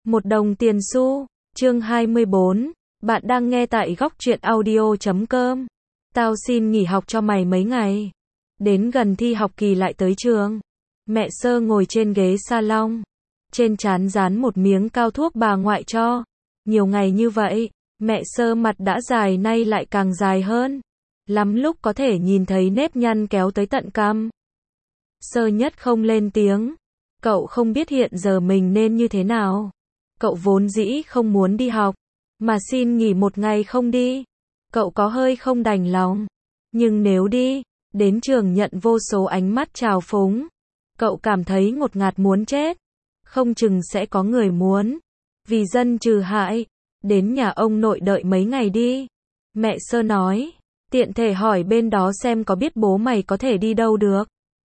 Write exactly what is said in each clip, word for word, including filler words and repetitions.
Một đồng tiền xu. Chương hai mươi bốn. Bạn đang nghe tại góc truyện audio chấm com. Tao xin nghỉ học cho mày mấy ngày. Đến gần thi học kỳ lại tới trường. Mẹ Sơ ngồi trên ghế salon. Trên trán dán một miếng cao thuốc bà ngoại cho. Nhiều ngày như vậy, mẹ Sơ mặt đã dài nay lại càng dài hơn. Lắm lúc có thể nhìn thấy nếp nhăn kéo tới tận cằm. Sơ Nhất không lên tiếng. Cậu không biết hiện giờ mình nên như thế nào. Cậu vốn dĩ không muốn đi học, mà xin nghỉ một ngày không đi. Cậu có hơi không đành lòng. Nhưng nếu đi, đến trường nhận vô số ánh mắt trào phúng. Cậu cảm thấy ngột ngạt muốn chết. Không chừng sẽ có người muốn vì dân trừ hại, đến nhà ông nội đợi mấy ngày đi. Mẹ Sơ nói, tiện thể hỏi bên đó xem có biết bố mày có thể đi đâu được.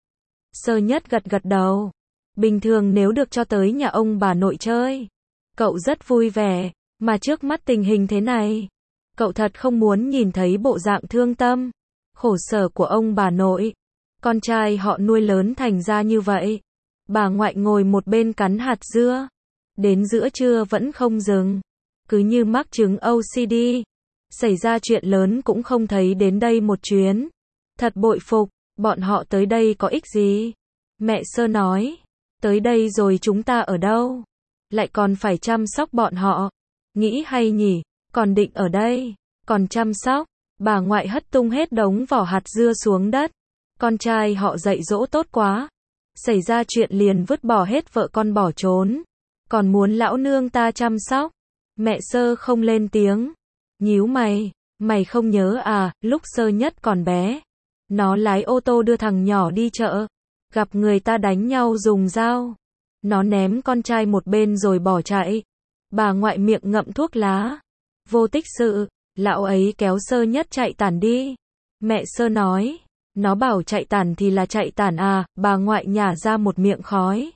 Sơ Nhất gật gật đầu. Bình thường nếu được cho tới nhà ông bà nội chơi, cậu rất vui vẻ, mà trước mắt tình hình thế này, cậu thật không muốn nhìn thấy bộ dạng thương tâm, khổ sở của ông bà nội. Con trai họ nuôi lớn thành ra như vậy. Bà ngoại ngồi một bên cắn hạt dưa, đến giữa trưa vẫn không dừng, cứ như mắc chứng ô xê đê. Xảy ra chuyện lớn cũng không thấy đến đây một chuyến. Thật bội phục, bọn họ tới đây có ích gì? Mẹ Sơ nói, tới đây rồi chúng ta ở đâu? Lại còn phải chăm sóc bọn họ. Nghĩ hay nhỉ, còn định ở đây, còn chăm sóc. Bà ngoại hất tung hết đống vỏ hạt dưa xuống đất. Con trai họ dạy dỗ tốt quá. Xảy ra chuyện liền vứt bỏ hết vợ con bỏ trốn. Còn muốn lão nương ta chăm sóc. Mẹ Sơ không lên tiếng. Nhíu mày, mày không nhớ à, lúc Sơ Nhất còn bé. Nó lái ô tô đưa thằng nhỏ đi chợ. Gặp người ta đánh nhau dùng dao. Nó ném con trai một bên rồi bỏ chạy. Bà ngoại miệng ngậm thuốc lá. Vô tích sự, lão ấy kéo Sơ Nhất chạy tản đi. Mẹ Sơ nói, nó bảo chạy tản thì là chạy tản à, bà ngoại nhả ra một miệng khói.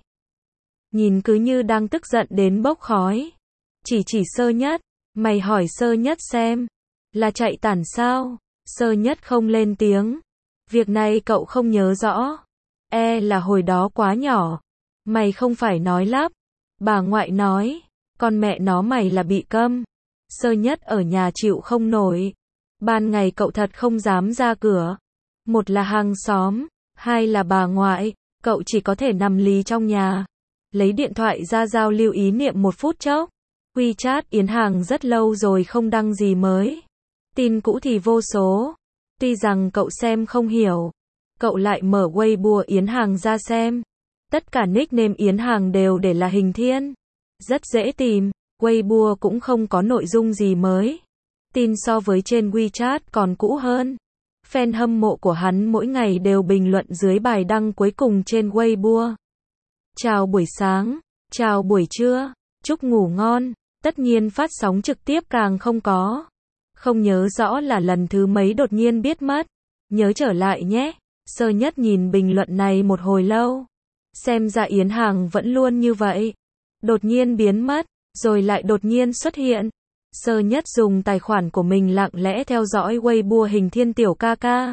Nhìn cứ như đang tức giận đến bốc khói. Chỉ chỉ Sơ Nhất, mày hỏi Sơ Nhất xem, là chạy tản sao? Sơ Nhất không lên tiếng. Việc này cậu không nhớ rõ. E là hồi đó quá nhỏ. Mày không phải nói lắp. Bà ngoại nói, con mẹ nó mày là bị câm. Sơ Nhất ở nhà chịu không nổi. Ban ngày cậu thật không dám ra cửa. Một là hàng xóm, hai là bà ngoại, cậu chỉ có thể nằm lì trong nhà. Lấy điện thoại ra giao lưu ý niệm một phút chốc. WeChat Yến Hàng rất lâu rồi không đăng gì mới. Tin cũ thì vô số. Tuy rằng cậu xem không hiểu, cậu lại mở Weibo Yến Hàng ra xem. Tất cả nickname Yến Hàng đều để là hình thiên. Rất dễ tìm, Weibo cũng không có nội dung gì mới. Tin so với trên WeChat còn cũ hơn. Fan hâm mộ của hắn mỗi ngày đều bình luận dưới bài đăng cuối cùng trên Weibo. Chào buổi sáng, chào buổi trưa, chúc ngủ ngon. Tất nhiên phát sóng trực tiếp càng không có. Không nhớ rõ là lần thứ mấy đột nhiên biết mất. Nhớ trở lại nhé. Sơ Nhất nhìn bình luận này một hồi lâu. Xem ra Yến Hàng vẫn luôn như vậy. Đột nhiên biến mất, rồi lại đột nhiên xuất hiện. Sơ Nhất dùng tài khoản của mình lặng lẽ theo dõi Weibo hình thiên tiểu ca ca.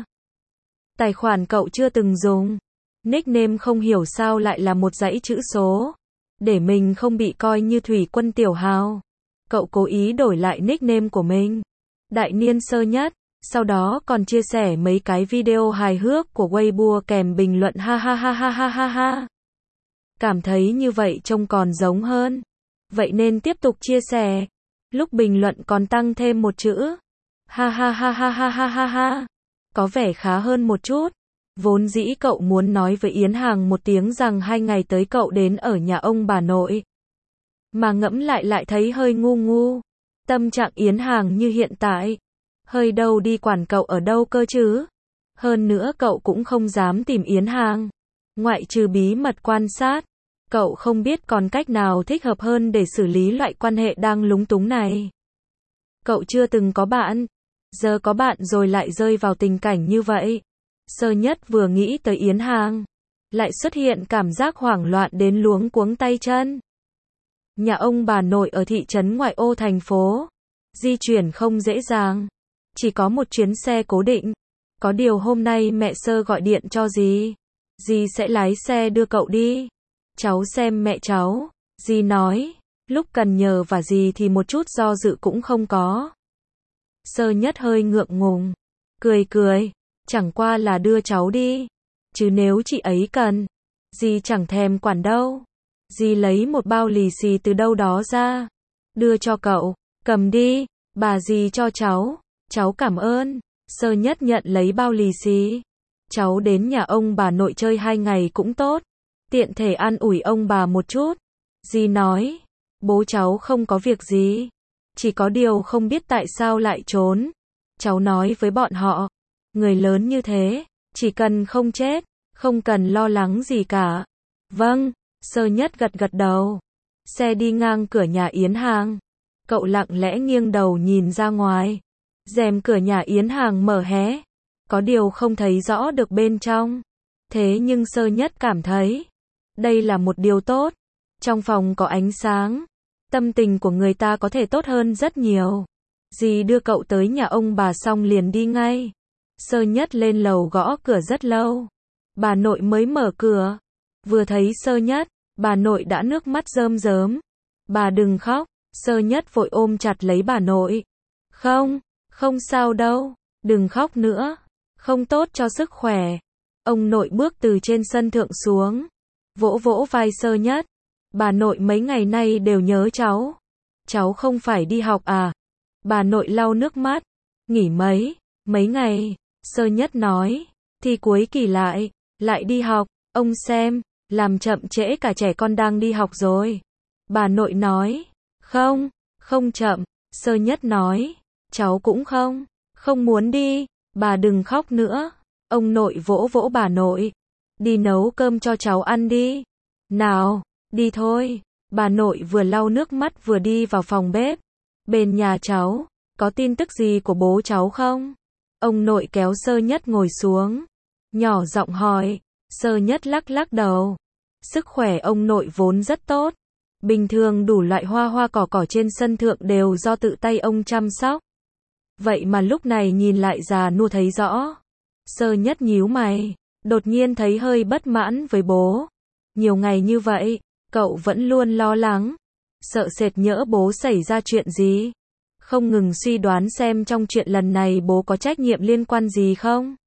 Tài khoản cậu chưa từng dùng. Nickname không hiểu sao lại là một dãy chữ số. Để mình không bị coi như Thủy Quân Tiểu Hào. Cậu cố ý đổi lại nickname của mình. Đại niên Sơ Nhất. Sau đó còn chia sẻ mấy cái video hài hước của Weibo kèm bình luận ha ha ha ha ha ha ha. Cảm thấy như vậy trông còn giống hơn. Vậy nên tiếp tục chia sẻ. Lúc bình luận còn tăng thêm một chữ. Ha ha ha ha ha ha ha ha. Có vẻ khá hơn một chút. Vốn dĩ cậu muốn nói với Yến Hàng một tiếng rằng hai ngày tới cậu đến ở nhà ông bà nội. Mà ngẫm lại lại thấy hơi ngu ngu. Tâm trạng Yến Hàng như hiện tại. Hơi đâu đi quản cậu ở đâu cơ chứ. Hơn nữa cậu cũng không dám tìm Yến Hàng. Ngoại trừ bí mật quan sát. Cậu không biết còn cách nào thích hợp hơn để xử lý loại quan hệ đang lúng túng này. Cậu chưa từng có bạn. Giờ có bạn rồi lại rơi vào tình cảnh như vậy. Sơ Nhất vừa nghĩ tới Yến Hàng. Lại xuất hiện cảm giác hoảng loạn đến luống cuống tay chân. Nhà ông bà nội ở thị trấn ngoại ô thành phố. Di chuyển không dễ dàng. Chỉ có một chuyến xe cố định. Có điều hôm nay mẹ Sơ gọi điện cho dì. Dì sẽ lái xe đưa cậu đi. Cháu xem mẹ cháu. Dì nói. Lúc cần nhờ vả gì thì một chút do dự cũng không có. Sơ Nhất hơi ngượng ngùng, cười cười, chẳng qua là đưa cháu đi, chứ nếu chị ấy cần, dì chẳng thèm quản đâu. Dì lấy một bao lì xì từ đâu đó ra, đưa cho cậu, cầm đi, bà dì cho cháu, cháu cảm ơn. Sơ Nhất nhận lấy bao lì xì. Cháu đến nhà ông bà nội chơi hai ngày cũng tốt, tiện thể an ủi ông bà một chút. Dì nói, bố cháu không có việc gì, chỉ có điều không biết tại sao lại trốn. Cháu nói với bọn họ, người lớn như thế, chỉ cần không chết, không cần lo lắng gì cả. Vâng, Sơ Nhất gật gật đầu. Xe đi ngang cửa nhà Yến Hàng. Cậu lặng lẽ nghiêng đầu nhìn ra ngoài. Rèm cửa nhà Yến Hàng mở hé. Có điều không thấy rõ được bên trong. Thế nhưng Sơ Nhất cảm thấy, đây là một điều tốt. Trong phòng có ánh sáng, tâm tình của người ta có thể tốt hơn rất nhiều. Dì đưa cậu tới nhà ông bà xong liền đi ngay. Sơ Nhất lên lầu gõ cửa rất lâu. Bà nội mới mở cửa. Vừa thấy Sơ Nhất, bà nội đã nước mắt rơm rớm. Bà đừng khóc. Sơ Nhất vội ôm chặt lấy bà nội. Không, không sao đâu, đừng khóc nữa, không tốt cho sức khỏe. Ông nội bước từ trên sân thượng xuống, vỗ vỗ vai Sơ Nhất. Bà nội mấy ngày nay đều nhớ cháu. Cháu không phải đi học à? Bà nội lau nước mắt. Nghỉ mấy, mấy ngày, Sơ Nhất nói. Thì cuối kỳ lại, lại đi học, ông xem, làm chậm trễ cả trẻ con đang đi học rồi. Bà nội nói. Không, không chậm, Sơ Nhất nói. Cháu cũng không, không muốn đi, bà đừng khóc nữa. Ông nội vỗ vỗ bà nội. Đi nấu cơm cho cháu ăn đi. Nào, đi thôi. Bà nội vừa lau nước mắt vừa đi vào phòng bếp. Bên nhà cháu, có tin tức gì của bố cháu không? Ông nội kéo Sơ Nhất ngồi xuống, nhỏ giọng hỏi. Sơ Nhất lắc lắc đầu. Sức khỏe ông nội vốn rất tốt. Bình thường đủ loại hoa hoa cỏ cỏ trên sân thượng đều do tự tay ông chăm sóc. Vậy mà lúc này nhìn lại già nua thấy rõ. Sơ Nhất nhíu mày, đột nhiên thấy hơi bất mãn với bố. Nhiều ngày như vậy, cậu vẫn luôn lo lắng, sợ sệt nhỡ bố xảy ra chuyện gì. Không ngừng suy đoán xem trong chuyện lần này bố có trách nhiệm liên quan gì không.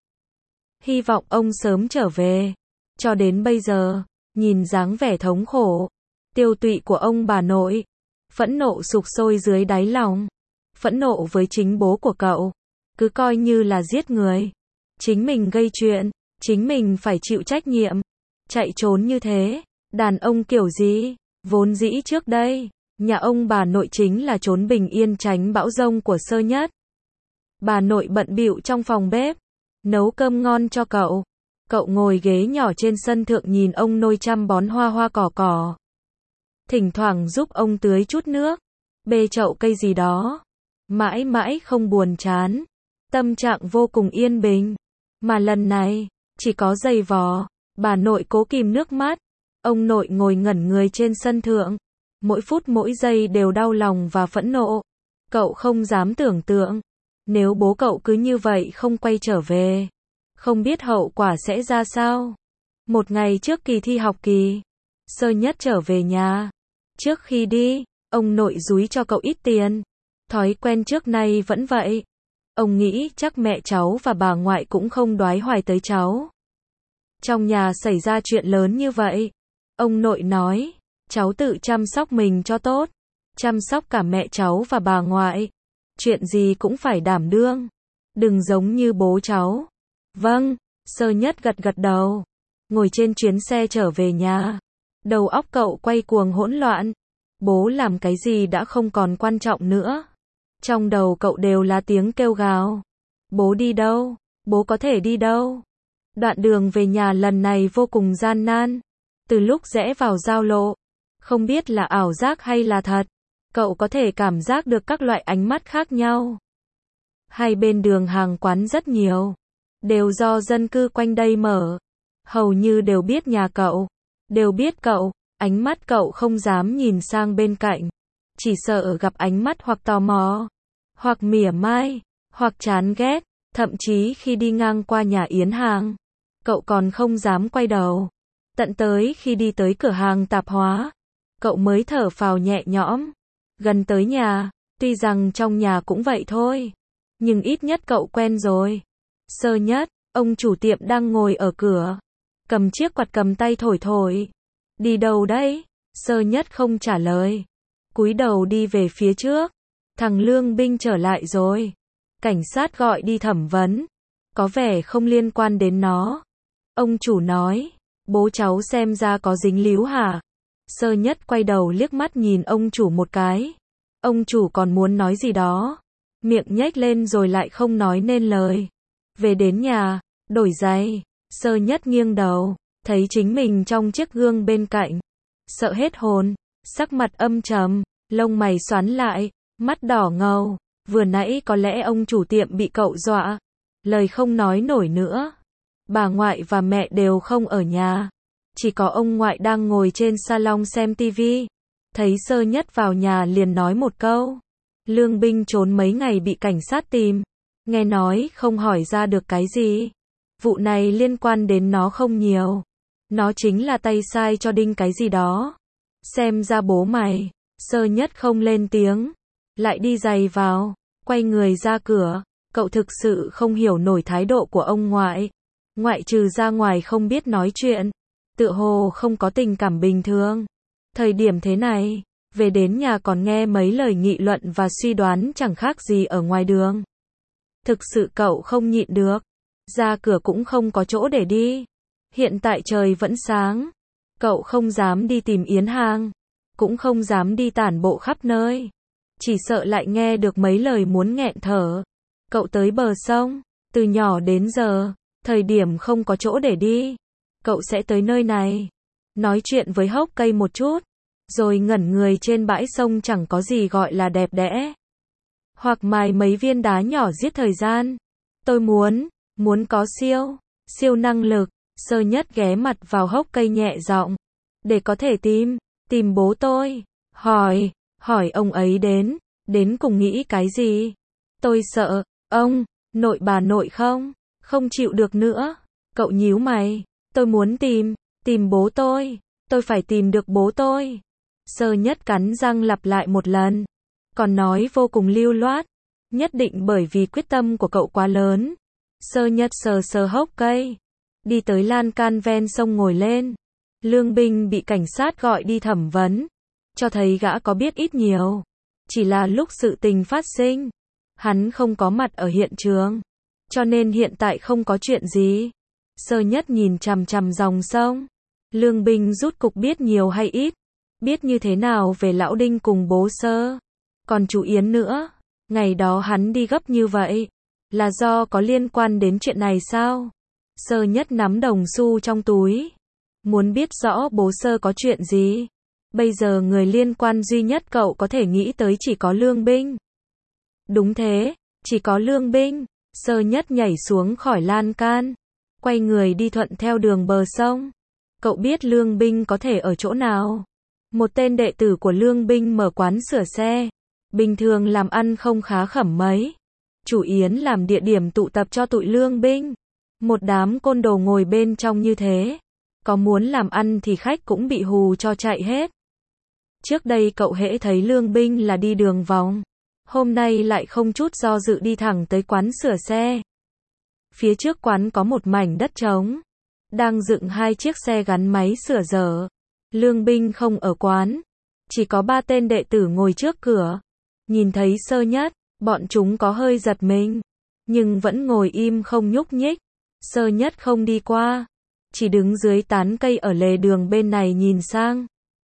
Hy vọng ông sớm trở về. Cho đến bây giờ, nhìn dáng vẻ thống khổ, tiêu tụy của ông bà nội, phẫn nộ sục sôi dưới đáy lòng. Phẫn nộ với chính bố của cậu, cứ coi như là giết người. Chính mình gây chuyện, chính mình phải chịu trách nhiệm. Chạy trốn như thế, đàn ông kiểu gì? Vốn dĩ trước đây, nhà ông bà nội chính là trốn bình yên tránh bão giông của Sơ Nhất. Bà nội bận bịu trong phòng bếp, nấu cơm ngon cho cậu. Cậu ngồi ghế nhỏ trên sân thượng nhìn ông nôi chăm bón hoa hoa cỏ cỏ. Thỉnh thoảng giúp ông tưới chút nước, bê chậu cây gì đó. Mãi mãi không buồn chán. Tâm trạng vô cùng yên bình. Mà lần này, chỉ có giày vò. Bà nội cố kìm nước mắt. Ông nội ngồi ngẩn người trên sân thượng. Mỗi phút mỗi giây đều đau lòng và phẫn nộ. Cậu không dám tưởng tượng. Nếu bố cậu cứ như vậy không quay trở về, không biết hậu quả sẽ ra sao. Một ngày trước kỳ thi học kỳ, Sơ Nhất trở về nhà. Trước khi đi, ông nội dúi cho cậu ít tiền. Thói quen trước nay vẫn vậy. Ông nghĩ chắc mẹ cháu và bà ngoại cũng không đoái hoài tới cháu. Trong nhà xảy ra chuyện lớn như vậy, ông nội nói, cháu tự chăm sóc mình cho tốt, chăm sóc cả mẹ cháu và bà ngoại. Chuyện gì cũng phải đảm đương, đừng giống như bố cháu. Vâng, Sơ Nhất gật gật đầu. Ngồi trên chuyến xe trở về nhà, đầu óc cậu quay cuồng hỗn loạn. Bố làm cái gì đã không còn quan trọng nữa. Trong đầu cậu đều là tiếng kêu gào. Bố đi đâu? Bố có thể đi đâu? Đoạn đường về nhà lần này vô cùng gian nan. Từ lúc rẽ vào giao lộ, không biết là ảo giác hay là thật, cậu có thể cảm giác được các loại ánh mắt khác nhau. Hai bên đường hàng quán rất nhiều, đều do dân cư quanh đây mở. Hầu như đều biết nhà cậu, đều biết cậu. Ánh mắt cậu không dám nhìn sang bên cạnh, chỉ sợ gặp ánh mắt hoặc tò mò, hoặc mỉa mai, hoặc chán ghét. Thậm chí khi đi ngang qua nhà Yến Hàng, cậu còn không dám quay đầu. Tận tới khi đi tới cửa hàng tạp hóa, cậu mới thở phào nhẹ nhõm. Gần tới nhà, tuy rằng trong nhà cũng vậy thôi, nhưng ít nhất cậu quen rồi. Sơ Nhất, ông chủ tiệm đang ngồi ở cửa, cầm chiếc quạt cầm tay thổi thổi. Đi đâu đấy? Sơ Nhất không trả lời, cúi đầu đi về phía trước. Thằng Lương Binh trở lại rồi. Cảnh sát gọi đi thẩm vấn, có vẻ không liên quan đến nó. Ông chủ nói, bố cháu xem ra có dính líu hả? Sơ Nhất quay đầu liếc mắt nhìn ông chủ một cái. Ông chủ còn muốn nói gì đó, miệng nhếch lên rồi lại không nói nên lời. Về đến nhà, đổi giày, Sơ Nhất nghiêng đầu, thấy chính mình trong chiếc gương bên cạnh. Sợ hết hồn, sắc mặt âm trầm, lông mày xoắn lại, mắt đỏ ngầu. Vừa nãy có lẽ ông chủ tiệm bị cậu dọa, lời không nói nổi nữa. Bà ngoại và mẹ đều không ở nhà, chỉ có ông ngoại đang ngồi trên salon xem tivi. Thấy Sơ Nhất vào nhà liền nói một câu. Lương Binh trốn mấy ngày bị cảnh sát tìm, nghe nói không hỏi ra được cái gì. Vụ này liên quan đến nó không nhiều, nó chính là tay sai cho Đinh cái gì đó. Xem ra bố mày. Sơ Nhất không lên tiếng, lại đi giày vào, quay người ra cửa. Cậu thực sự không hiểu nổi thái độ của ông ngoại. Ngoại trừ ra ngoài không biết nói chuyện, tựa hồ không có tình cảm bình thường. Thời điểm thế này, về đến nhà còn nghe mấy lời nghị luận và suy đoán chẳng khác gì ở ngoài đường. Thực sự cậu không nhịn được. Ra cửa cũng không có chỗ để đi. Hiện tại trời vẫn sáng. Cậu không dám đi tìm Yến Hàng, cũng không dám đi tản bộ khắp nơi. Chỉ sợ lại nghe được mấy lời muốn nghẹn thở. Cậu tới bờ sông, từ nhỏ đến giờ, thời điểm không có chỗ để đi, cậu sẽ tới nơi này, nói chuyện với hốc cây một chút, rồi ngẩn người trên bãi sông chẳng có gì gọi là đẹp đẽ. Hoặc mài mấy viên đá nhỏ giết thời gian. Tôi muốn, muốn có siêu, siêu năng lực. Sơ Nhất ghé mặt vào hốc cây nhẹ giọng. Để có thể tìm, tìm bố tôi. Hỏi, hỏi ông ấy đến, đến cùng nghĩ cái gì? Tôi sợ, ông, nội bà nội không, không chịu được nữa. Cậu nhíu mày, tôi muốn tìm, tìm bố tôi, tôi phải tìm được bố tôi. Sơ Nhất cắn răng lặp lại một lần, còn nói vô cùng lưu loát, nhất định bởi vì quyết tâm của cậu quá lớn. Sơ Nhất sờ sờ hốc cây, đi tới lan can ven sông ngồi lên. Lương Binh bị cảnh sát gọi đi thẩm vấn, cho thấy gã có biết ít nhiều. Chỉ là lúc sự tình phát sinh, hắn không có mặt ở hiện trường, cho nên hiện tại không có chuyện gì. Sơ Nhất nhìn chằm chằm dòng sông. Lương Binh rút cục biết nhiều hay ít, biết như thế nào về lão Đinh cùng bố Sơ, còn chú Yến nữa. Ngày đó hắn đi gấp như vậy, là do có liên quan đến chuyện này sao? Sơ Nhất nắm đồng xu trong túi, muốn biết rõ bố Sơ có chuyện gì. Bây giờ người liên quan duy nhất cậu có thể nghĩ tới chỉ có Lương Binh. Đúng thế, chỉ có Lương Binh. Sơ Nhất nhảy xuống khỏi lan can, quay người đi thuận theo đường bờ sông. Cậu biết Lương Binh có thể ở chỗ nào. Một tên đệ tử của Lương Binh mở quán sửa xe, bình thường làm ăn không khá khẩm mấy. Chủ Yến làm địa điểm tụ tập cho tụi Lương Binh. Một đám côn đồ ngồi bên trong như thế, có muốn làm ăn thì khách cũng bị hù cho chạy hết. Trước đây cậu hễ thấy Lương Binh là đi đường vòng, hôm nay lại không chút do dự đi thẳng tới quán sửa xe. Phía trước quán có một mảnh đất trống, đang dựng hai chiếc xe gắn máy sửa dở. Lương Binh không ở quán, chỉ có ba tên đệ tử ngồi trước cửa. Nhìn thấy Sơ Nhất, bọn chúng có hơi giật mình, nhưng vẫn ngồi im không nhúc nhích. Sơ Nhất không đi qua, chỉ đứng dưới tán cây ở lề đường bên này nhìn sang.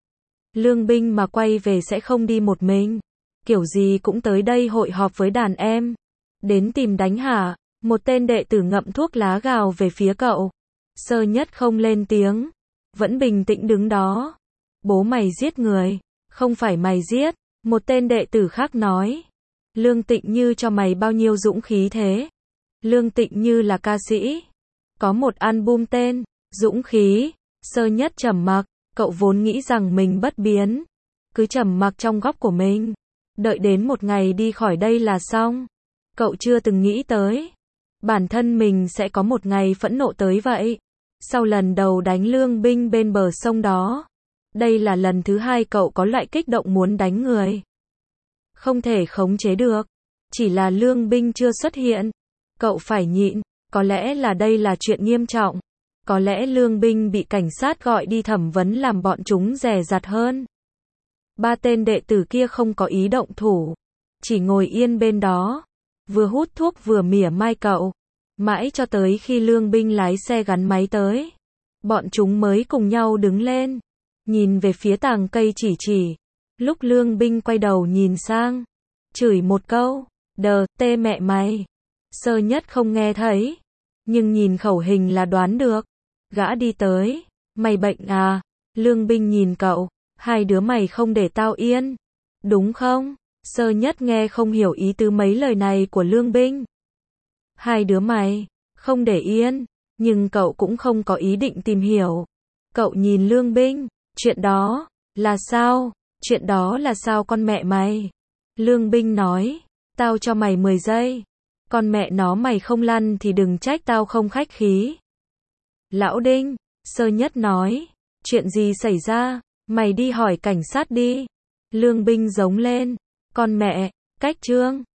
Lương Binh mà quay về sẽ không đi một mình, kiểu gì cũng tới đây hội họp với đàn em. Đến tìm đánh hả? Một tên đệ tử ngậm thuốc lá gào về phía cậu. Sơ Nhất không lên tiếng, vẫn bình tĩnh đứng đó. Bố mày giết người, không phải mày giết. Một tên đệ tử khác nói. Lương Tịnh Như cho mày bao nhiêu dũng khí thế? Lương Tịnh Như là ca sĩ, có một album tên Dũng Khí. Sơ Nhất trầm mặc, cậu vốn nghĩ rằng mình bất biến, cứ trầm mặc trong góc của mình, đợi đến một ngày đi khỏi đây là xong. Cậu chưa từng nghĩ tới bản thân mình sẽ có một ngày phẫn nộ tới vậy. Sau lần đầu đánh Lương Binh bên bờ sông đó, Đây là lần thứ hai cậu có loại kích động muốn đánh người. Không thể khống chế được. Chỉ là Lương Binh chưa xuất hiện. Cậu phải nhịn. Có lẽ là đây là chuyện nghiêm trọng. Có lẽ Lương Binh bị cảnh sát gọi đi thẩm vấn làm bọn chúng dè dặt hơn. Ba tên đệ tử kia không có ý động thủ. Chỉ ngồi yên bên đó. Vừa hút thuốc vừa mỉa mai cậu. Mãi cho tới khi Lương Binh lái xe gắn máy tới. Bọn chúng mới cùng nhau đứng lên. Nhìn về phía tàng cây chỉ chỉ. Lúc Lương Binh quay đầu nhìn sang. Chửi một câu. Đờ, tê mẹ mày. Sơ Nhất không nghe thấy. Nhưng nhìn khẩu hình là đoán được. Gã đi tới. Mày bệnh à? Lương Binh nhìn cậu. Hai đứa mày không để tao yên. Đúng không? Sơ Nhất nghe không hiểu ý tứ mấy lời này của Lương Binh. Hai đứa mày không để yên. Nhưng cậu cũng không có ý định tìm hiểu. Cậu nhìn Lương Binh. Chuyện đó là sao? Chuyện đó là sao con mẹ mày? Lương Binh nói. Tao cho mày mười giây. Con mẹ nó mày không lăn thì đừng trách tao không khách khí. Lão Đinh. Sơ Nhất nói. Chuyện gì xảy ra? Mày đi hỏi cảnh sát đi. Lương Binh giống lên. Con mẹ, cách trương.